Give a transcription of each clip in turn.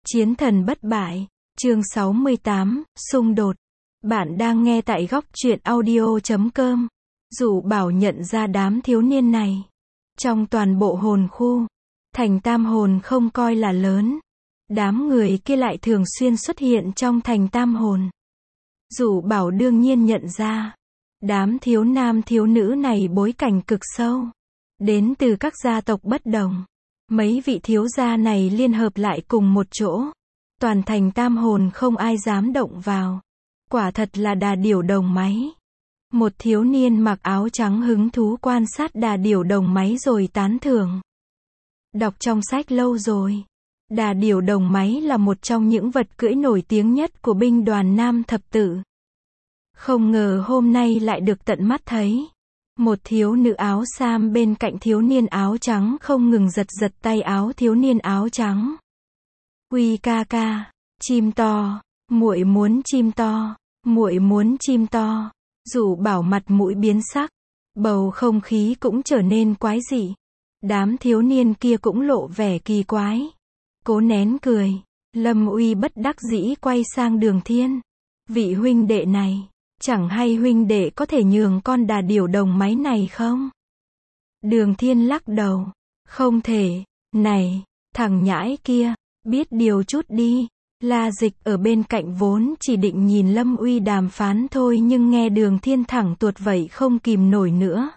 Chiến thần bất bại, chương 68, xung đột. Bạn đang nghe tại góc truyện audio.com. Dụ Bảo nhận ra đám thiếu niên này. Trong toàn bộ hồn khu, thành Tam Hồn không coi là lớn. Đám người kia lại thường xuyên xuất hiện trong thành Tam Hồn. Dụ Bảo đương nhiên nhận ra, đám thiếu nam thiếu nữ này bối cảnh cực sâu. Đến từ các gia tộc bất đồng. Mấy vị thiếu gia này liên hợp lại cùng một chỗ. Toàn thành Tam Hồn không ai dám động vào. Quả thật là đà điểu đồng máy. Một thiếu niên mặc áo trắng hứng thú quan sát đà điểu đồng máy rồi tán thưởng. Đọc trong sách lâu rồi. Đà điểu đồng máy là một trong những vật cưỡi nổi tiếng nhất của binh đoàn Nam Thập Tự. Không ngờ hôm nay lại được tận mắt thấy. Một thiếu nữ áo sam bên cạnh thiếu niên áo trắng không ngừng giật giật tay áo thiếu niên áo trắng. Uy ca ca, chim to, muội muốn chim to, muội muốn chim to. Dụ Bảo mặt mũi biến sắc, bầu không khí cũng trở nên quái dị. Đám thiếu niên kia cũng lộ vẻ kỳ quái. Cố nén cười, Lâm Uy bất đắc dĩ quay sang Đường Thiên. Vị huynh đệ này, chẳng hay huynh đệ có thể nhường con đà điểu đồng máy này không? Đường Thiên lắc đầu. Không thể. Này, thằng nhãi kia, biết điều chút đi. La Dịch ở bên cạnh vốn chỉ định nhìn Lâm Uy đàm phán thôi nhưng nghe Đường Thiên thẳng tuột vậy không kìm nổi nữa.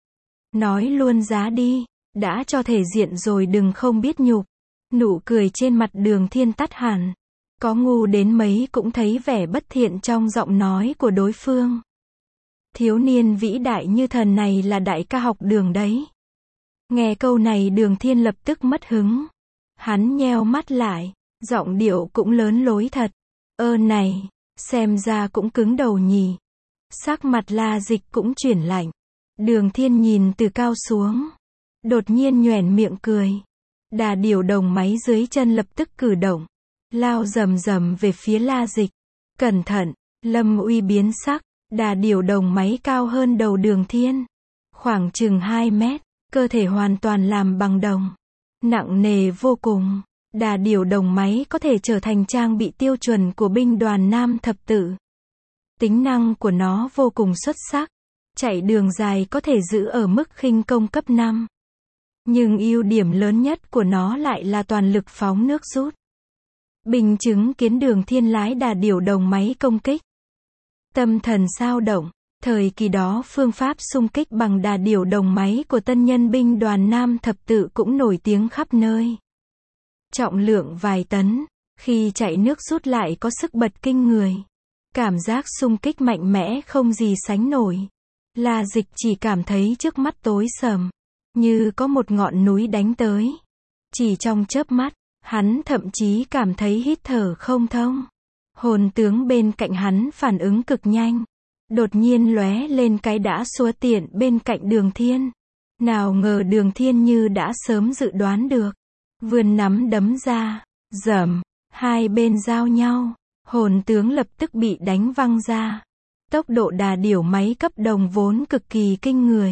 Nói luôn giá đi, đã cho thể diện rồi đừng không biết nhục. Nụ cười trên mặt Đường Thiên tắt hẳn. Có ngu đến mấy cũng thấy vẻ bất thiện trong giọng nói của đối phương. Thiếu niên vĩ đại như thần này là đại ca học Đường đấy. Nghe câu này Đường Thiên lập tức mất hứng. Hắn nheo mắt lại, giọng điệu cũng lớn lối thật. Này, xem ra cũng cứng đầu nhỉ. Sắc mặt La Dịch cũng chuyển lạnh. Đường Thiên nhìn từ cao xuống. Đột nhiên nhoẻn miệng cười. Đà điểu đồng máy dưới chân lập tức cử động. Lao rầm rầm về phía La Dịch. Cẩn thận, Lâm Uy biến sắc. Đà điểu đồng máy cao hơn đầu Đường Thiên. Khoảng chừng 2 mét, cơ thể hoàn toàn làm bằng đồng. Nặng nề vô cùng. Đà điểu đồng máy có thể trở thành trang bị tiêu chuẩn của binh đoàn Nam Thập Tự. Tính năng của nó vô cùng xuất sắc. Chạy đường dài có thể giữ ở mức khinh công cấp 5. Nhưng ưu điểm lớn nhất của nó lại là toàn lực phóng nước rút. Bình chứng kiến Đường Thiên lái đà điểu đồng máy công kích. Tâm thần sao động. Thời kỳ đó phương pháp xung kích bằng đà điểu đồng máy của tân nhân binh đoàn Nam Thập Tự cũng nổi tiếng khắp nơi. Trọng lượng vài tấn, khi chạy nước rút lại có sức bật kinh người. Cảm giác xung kích mạnh mẽ không gì sánh nổi. La Dịch chỉ cảm thấy trước mắt tối sầm, như có một ngọn núi đánh tới. Chỉ trong chớp mắt, hắn thậm chí cảm thấy hít thở không thông. Hồn tướng bên cạnh hắn phản ứng cực nhanh. Đột nhiên lóe lên cái đã xúa tiện bên cạnh Đường Thiên. Nào ngờ Đường Thiên như đã sớm dự đoán được. Vươn nắm đấm ra, rầm, hai bên giao nhau. Hồn tướng lập tức bị đánh văng ra. Tốc độ đà điểu máy cấp đồng vốn cực kỳ kinh người.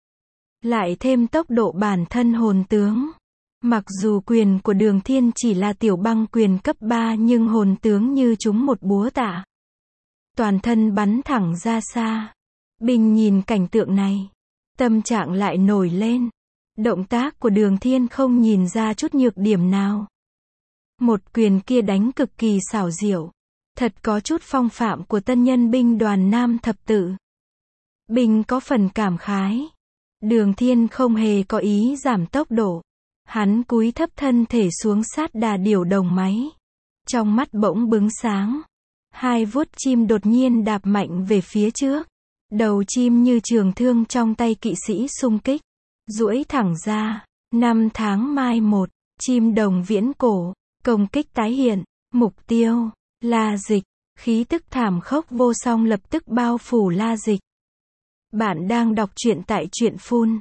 Lại thêm tốc độ bản thân hồn tướng. Mặc dù quyền của Đường Thiên chỉ là tiểu băng quyền cấp 3 nhưng hồn tướng như trúng một búa tạ. Toàn thân bắn thẳng ra xa. Binh nhìn cảnh tượng này. Tâm trạng lại nổi lên. Động tác của Đường Thiên không nhìn ra chút nhược điểm nào. Một quyền kia đánh cực kỳ xảo diệu. Thật có chút phong phạm của tân nhân binh đoàn Nam Thập Tự. Binh có phần cảm khái. Đường Thiên không hề có ý giảm tốc độ. Hắn cúi thấp thân thể xuống sát đà điểu đồng máy. Trong mắt bỗng bừng sáng. Hai vuốt chim đột nhiên đạp mạnh về phía trước. Đầu chim như trường thương trong tay kỵ sĩ xung kích. Duỗi thẳng ra. 5 tháng mai một. Chim đồng viễn cổ. Công kích tái hiện. Mục tiêu. La Dịch. Khí tức thảm khốc vô song lập tức bao phủ La Dịch. Bạn đang đọc truyện tại truyện phun.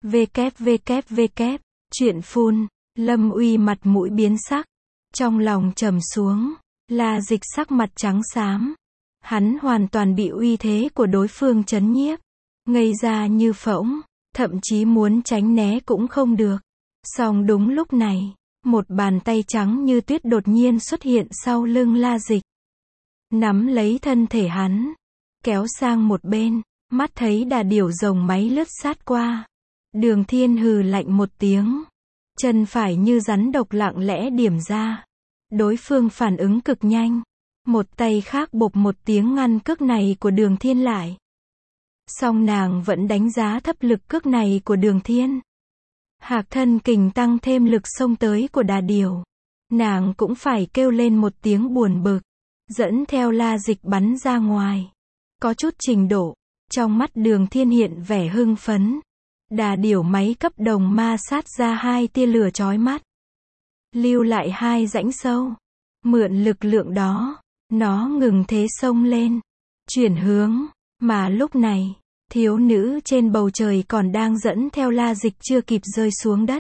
www. Truyện phun. Lâm Uy mặt mũi biến sắc. Trong lòng trầm xuống. La Dịch sắc mặt trắng xám. Hắn hoàn toàn bị uy thế của đối phương trấn nhiếp. Ngây ra như phỗng. Thậm chí muốn tránh né cũng không được. Song đúng lúc này, Một bàn tay trắng như tuyết đột nhiên xuất hiện sau lưng La Dịch. Nắm lấy thân thể hắn, kéo sang một bên, mắt thấy Đà Điểu rồng máy lướt sát qua. Đường Thiên hừ lạnh một tiếng. Chân phải như rắn độc lặng lẽ điểm ra. Đối phương phản ứng cực nhanh. Một tay khác bộp một tiếng ngăn cước này của Đường Thiên lại. Song nàng vẫn đánh giá thấp lực cước này của Đường Thiên. Hạc thân kình tăng thêm lực xông tới của Đà Điểu. Nàng cũng phải kêu lên một tiếng buồn bực. Dẫn theo La Dịch bắn ra ngoài. Có chút trình độ. Trong mắt Đường Thiên hiện vẻ hưng phấn. Đà Điểu máy cấp đồng ma sát ra 2 tia lửa chói mắt. Lưu lại 2 rãnh sâu. Mượn lực lượng đó, nó ngừng thế xông lên. Chuyển hướng. Mà lúc này, thiếu nữ trên bầu trời còn đang dẫn theo La Dịch chưa kịp rơi xuống đất.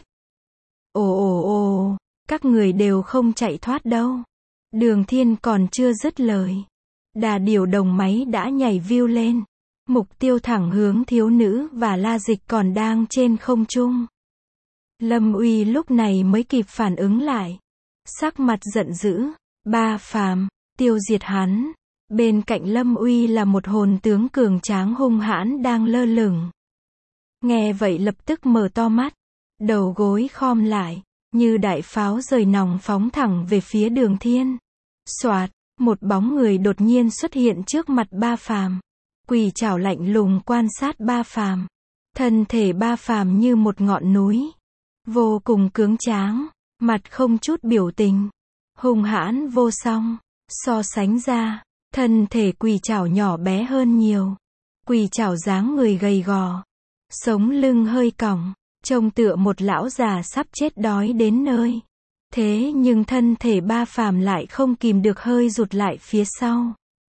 Ồ, các người đều không chạy thoát đâu. Đường Thiên còn chưa dứt lời. Đà Điểu đồng máy đã nhảy view lên. Mục tiêu thẳng hướng thiếu nữ và La Dịch còn đang trên không trung. Lâm Uy lúc này mới kịp phản ứng lại. Sắc mặt giận dữ. Ba Phàm, tiêu diệt hắn. Bên cạnh Lâm Uy là một hồn tướng cường tráng hung hãn đang lơ lửng. Nghe vậy lập tức mở to mắt. Đầu gối khom lại. Như đại pháo rời nòng phóng thẳng về phía Đường Thiên. Xoạt, một bóng người đột nhiên xuất hiện trước mặt Ba Phàm. Quỳ chảo lạnh lùng quan sát Ba Phàm. Thân thể Ba Phàm như một ngọn núi. Vô cùng cứng tráng. Mặt không chút biểu tình. Hung hãn vô song. So sánh ra, thân thể quỳ chảo nhỏ bé hơn nhiều. Quỳ chảo dáng người gầy gò. Sống lưng hơi còng. Trông tựa một lão già sắp chết đói đến nơi. Thế nhưng thân thể Ba Phàm lại không kìm được hơi rụt lại phía sau.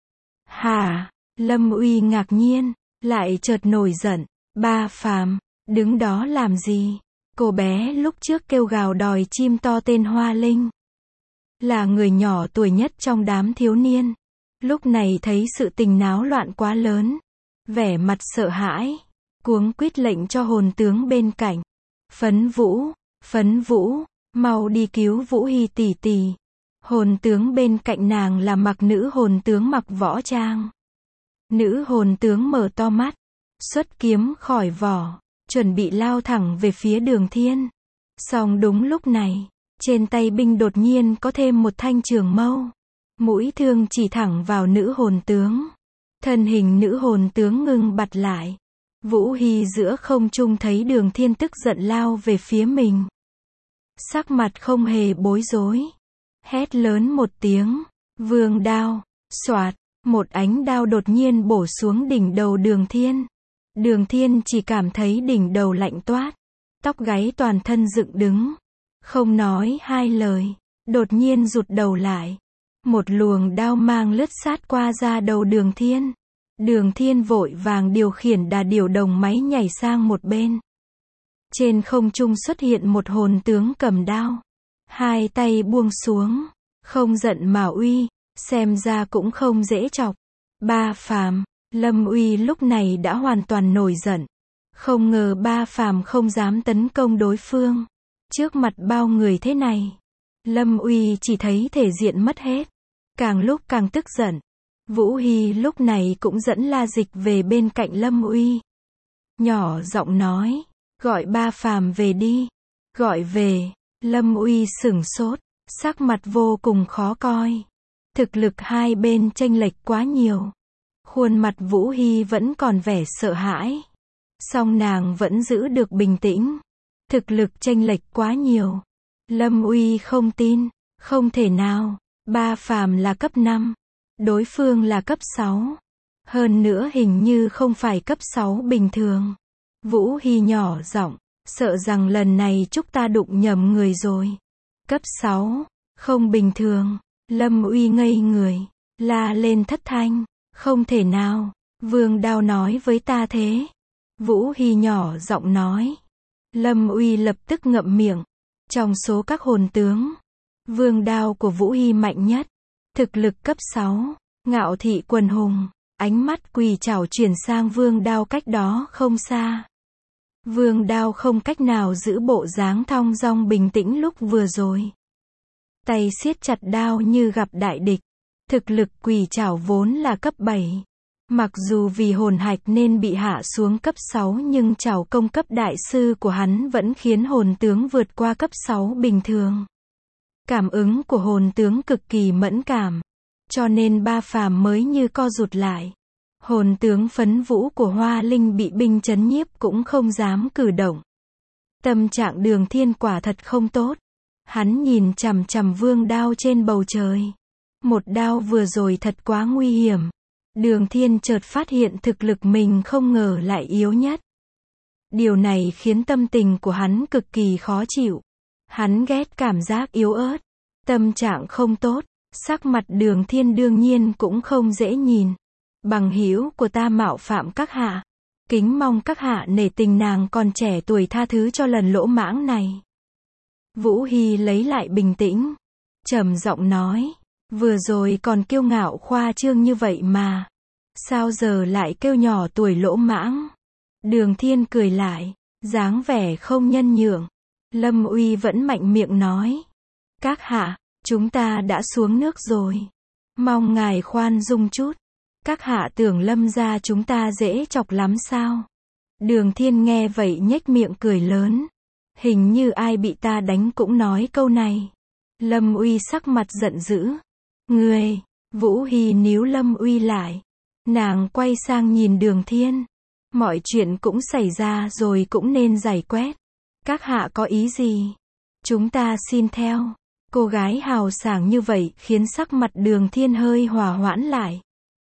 Hả? Lâm Uy ngạc nhiên, lại chợt nổi giận. Ba Phàm, đứng đó làm gì? Cô bé lúc trước kêu gào đòi chim to tên Hoa Linh. Là người nhỏ tuổi nhất trong đám thiếu niên. Lúc này thấy sự tình náo loạn quá lớn. Vẻ mặt sợ hãi. Cuống quýt lệnh cho hồn tướng bên cạnh. Phấn Vũ, mau đi cứu Vũ Hy tỷ tỷ. Hồn tướng bên cạnh nàng là mặc nữ hồn tướng mặc võ trang. Nữ hồn tướng mở to mắt, xuất kiếm khỏi vỏ, chuẩn bị lao thẳng về phía Đường Thiên. Song đúng lúc này, trên tay binh đột nhiên có thêm một thanh trường mâu. Mũi thương chỉ thẳng vào nữ hồn tướng. Thân hình nữ hồn tướng ngưng bặt lại. Vũ Hy giữa không trung thấy Đường Thiên tức giận lao về phía mình. Sắc mặt không hề bối rối. Hét lớn một tiếng, vương đao, xoạt. Một ánh đao đột nhiên bổ xuống đỉnh đầu Đường Thiên. Đường Thiên chỉ cảm thấy đỉnh đầu lạnh toát. Tóc gáy toàn thân dựng đứng. Không nói hai lời. Đột nhiên rụt đầu lại. Một luồng đao mang lướt sát qua da đầu Đường Thiên. Đường Thiên vội vàng điều khiển Đà Điểu đồng máy nhảy sang một bên. Trên không trung xuất hiện một hồn tướng cầm đao. Hai tay buông xuống. Không giận mà uy. Xem ra cũng không dễ chọc. Ba Phàm, Lâm Uy lúc này đã hoàn toàn nổi giận. Không ngờ Ba Phàm không dám tấn công đối phương. Trước mặt bao người thế này. Lâm Uy chỉ thấy thể diện mất hết. Càng lúc càng tức giận. Vũ Hy lúc này cũng dẫn La Dịch về bên cạnh Lâm Uy. Nhỏ giọng nói. Gọi Ba Phàm về đi. Gọi về. Lâm Uy sửng sốt. Sắc mặt vô cùng khó coi. Thực lực hai bên chênh lệch quá nhiều. Khuôn mặt Vũ Hy vẫn còn vẻ sợ hãi. Song nàng vẫn giữ được bình tĩnh. Thực lực chênh lệch quá nhiều. Lâm Uy không tin. Không thể nào. Ba Phàm là cấp 5. Đối phương là cấp 6. Hơn nữa hình như không phải cấp 6 bình thường. Vũ Hy nhỏ giọng. Sợ rằng lần này chúng ta đụng nhầm người rồi. Cấp 6. Không bình thường. Lâm Uy ngây người. La lên thất thanh. Không thể nào. Vương đao nói với ta thế. Vũ Hy nhỏ giọng nói. Lâm Uy lập tức ngậm miệng. Trong số các hồn tướng, vương đao của Vũ Hy mạnh nhất. Thực lực cấp 6. Ngạo thị quần hùng. Ánh mắt quỳ chảo chuyển sang vương đao cách đó không xa. Vương Đao không cách nào giữ bộ dáng thong dong bình tĩnh lúc vừa rồi. Tay siết chặt đao như gặp đại địch. Thực lực quỷ trảo vốn là cấp 7. Mặc dù vì hồn hạch nên bị hạ xuống cấp 6 nhưng trảo công cấp đại sư của hắn vẫn khiến hồn tướng vượt qua cấp 6 bình thường. Cảm ứng của hồn tướng cực kỳ mẫn cảm. Cho nên ba phàm mới như co rụt lại. Hồn tướng Phấn Vũ của Hoa Linh bị binh trấn nhiếp cũng không dám cử động. Tâm trạng Đường Thiên quả thật không tốt. Hắn nhìn chằm chằm Vương Đao trên bầu trời. Một đao vừa rồi thật quá nguy hiểm. Đường Thiên chợt phát hiện thực lực mình không ngờ lại yếu nhất. Điều này khiến tâm tình của hắn cực kỳ khó chịu. Hắn ghét cảm giác yếu ớt. Tâm trạng không tốt. Sắc mặt Đường Thiên đương nhiên cũng không dễ nhìn. Bằng hữu của ta mạo phạm các hạ. Kính mong các hạ nể tình nàng còn trẻ tuổi tha thứ cho lần lỗ mãng này. Vũ Hy lấy lại bình tĩnh. Trầm giọng nói. Vừa rồi còn kiêu ngạo khoa trương như vậy mà. Sao giờ lại kêu nhỏ tuổi lỗ mãng? Đường Thiên cười lại. Dáng vẻ không nhân nhượng. Lâm Uy vẫn mạnh miệng nói. Các hạ, chúng ta đã xuống nước rồi. Mong ngài khoan dung chút. Các hạ tưởng Lâm gia chúng ta dễ chọc lắm sao? Đường Thiên nghe vậy nhếch miệng cười lớn. Hình như ai bị ta đánh cũng nói câu này. Lâm Uy sắc mặt giận dữ. Ngươi, Vũ Hy níu Lâm Uy lại. Nàng quay sang nhìn Đường Thiên. Mọi chuyện cũng xảy ra rồi cũng nên giải quyết. Các hạ có ý gì? Chúng ta xin theo. Cô gái hào sảng như vậy khiến sắc mặt Đường Thiên hơi hòa hoãn lại.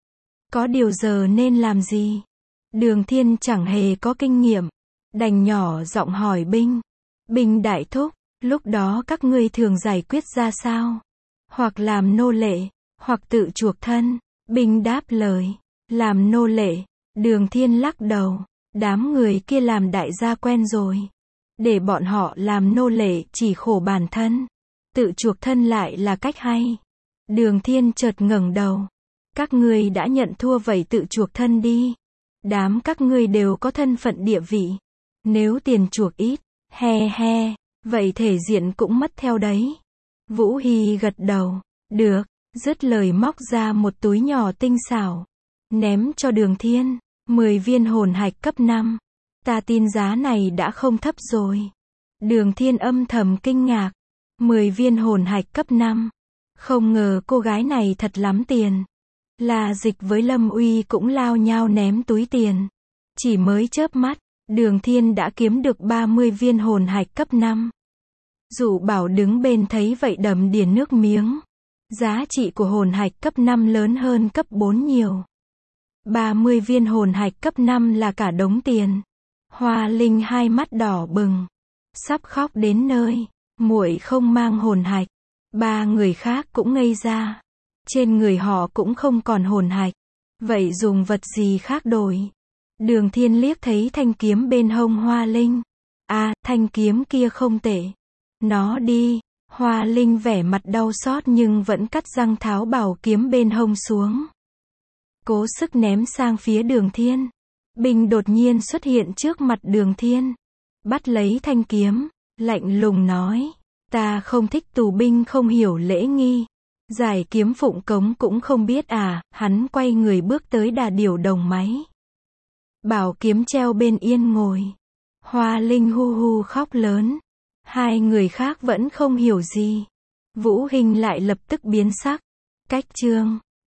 Có điều giờ nên làm gì? Đường Thiên chẳng hề có kinh nghiệm. Đành nhỏ giọng hỏi binh. Binh đại thúc, lúc đó các ngươi thường giải quyết ra sao? Hoặc làm nô lệ, hoặc tự chuộc thân. Binh đáp lời. Làm nô lệ. Đường Thiên lắc đầu. Đám người kia làm đại gia quen rồi. Để bọn họ làm nô lệ chỉ khổ bản thân. Tự chuộc thân lại là cách hay. Đường Thiên chợt ngẩng đầu. Các ngươi đã nhận thua vậy tự chuộc thân đi. Đám các ngươi đều có thân phận địa vị. Nếu tiền chuộc ít, he he, vậy thể diện cũng mất theo đấy. Vũ Hy gật đầu. Được, dứt lời móc ra một túi nhỏ tinh xảo. Ném cho Đường Thiên. 10 viên hồn hạch cấp 5. Ta tin giá này đã không thấp rồi. Đường Thiên âm thầm kinh ngạc. 10 viên hồn hạch cấp 5. Không ngờ cô gái này thật lắm tiền. La Dịch với Lâm Uy cũng lao nhau ném túi tiền. Chỉ mới chớp mắt, Đường Thiên đã kiếm được 30 viên hồn hạch cấp 5. Dụ Bảo đứng bên thấy vậy đầm đìa nước miếng. Giá trị của hồn hạch cấp 5 lớn hơn cấp 4 nhiều. 30 viên hồn hạch cấp 5 là cả đống tiền. Hoa Linh hai mắt đỏ bừng. Sắp khóc đến nơi. Muội không mang hồn hạch. Ba người khác cũng ngây ra. Trên người họ cũng không còn hồn hạch. Vậy dùng vật gì khác đổi? Đường Thiên liếc thấy thanh kiếm bên hông Hoa Linh. À, thanh kiếm kia không tệ. Nó đi. Hoa Linh vẻ mặt đau xót nhưng vẫn cắt răng tháo bảo kiếm bên hông xuống. Cố sức ném sang phía Đường Thiên. Binh đột nhiên xuất hiện trước mặt Đường Thiên. Bắt lấy thanh kiếm. Lạnh lùng nói. Ta không thích tù binh không hiểu lễ nghi. Giải kiếm phụng cống cũng không biết à. Hắn quay người bước tới đà điểu đồng máy. Bảo kiếm treo bên yên ngồi. Hoa Linh hu hu khóc lớn. Hai người khác vẫn không hiểu gì. Vũ Hinh lại lập tức biến sắc. Cách chương